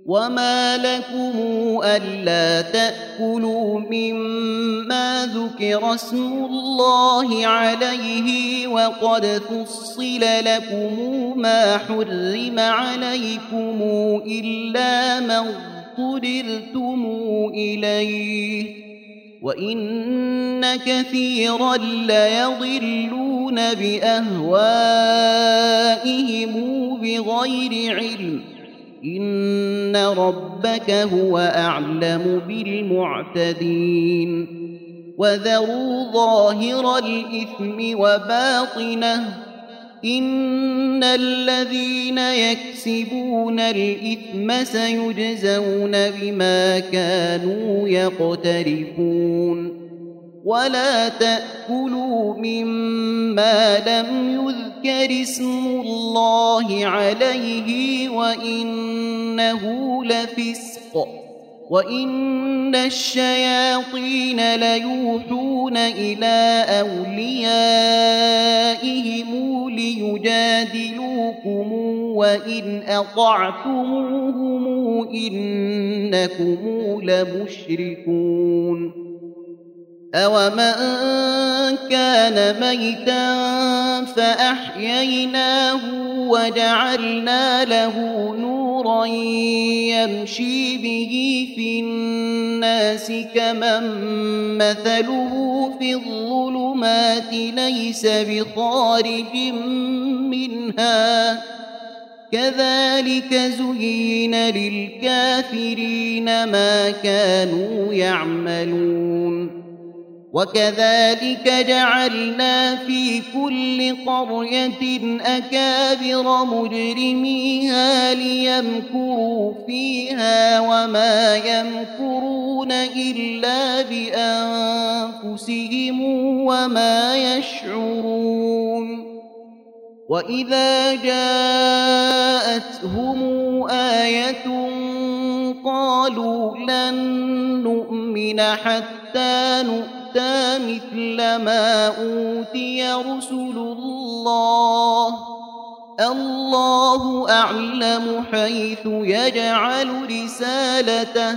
وما لكم ألا تأكلوا مما ذكر اسم الله عليه وقد فصل لكم ما حرم عليكم إلا ما اضطررتم إليه وإن كثيرا ليضلون بأهوائهم بغير علم إن ربك هو أعلم بالمعتدين وذروا ظاهر الإثم وباطنه إن الذين يكسبون الإثم سيجزون بما كانوا يقترفون ولا تأكلوا مما لم يذكر اسم الله عليه وإنه لفسق وإن الشياطين ليوحون إلى أوليائهم ليجادلوكم وإن أطعتموهم إنكم لمشركون أومن كان ميتا فأحييناه وجعلنا له نورا يمشي به في الناس كمن مثله في الظلمات ليس بخارج منها كذلك زين للكافرين ما كانوا يعملون وكذلك جعلنا في كل قرية أكابر مجرميها ليمكروا فيها وما يمكرون إلا بأنفسهم وما يشعرون وإذا جاءتهم آية قالوا لن نؤمن حتى نؤتى مثل ما أوتي رسل الله الله أعلم حيث يجعل رسالته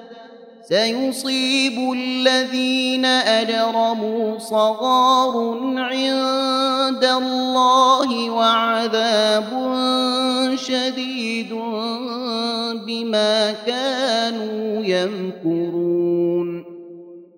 سيصيب الذين أجرموا صغار عند الله وعذاب شديد بما كانوا يمكرون